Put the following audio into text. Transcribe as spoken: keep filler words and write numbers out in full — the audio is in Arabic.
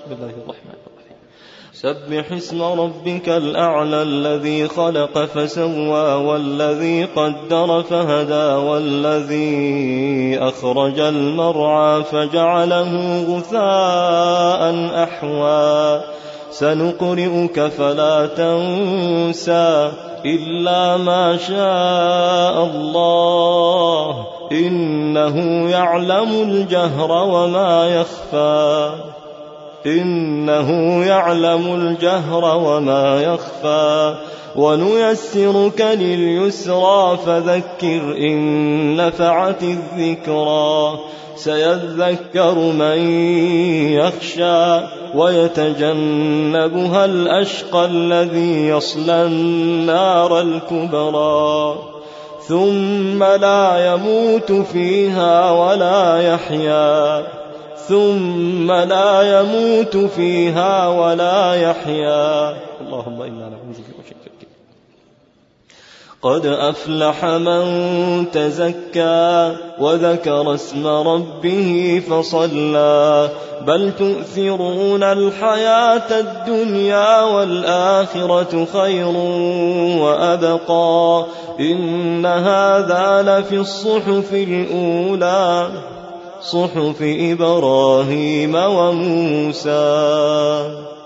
بسم الله الرحمن الرحيم. سبح اسم ربك الأعلى الذي خلق فسوى والذي قدر فهدى والذي أخرج المرعى فجعله غثاء أحوى سنقرئك فلا تنسى إلا ما شاء الله إنه يعلم الجهر وما يخفى إنه يعلم الجهر وما يخفى ونيسرك لليسرى فذكر إن نفعت الذكرى سيذكر من يخشى ويتجنبها الأشقى الذي يصلى النار الكبرى ثم لا يموت فيها ولا يحيا ثم لا يموت فيها ولا يحيا. اللهم إنا نعوذ بك من شر قد أفلح من تزكى وذكر اسم ربه فصلى بل تؤثرون الحياة الدنيا والآخرة خير وأبقى إن هذا لفي الصحف الأولى صحف إبراهيم وموسى.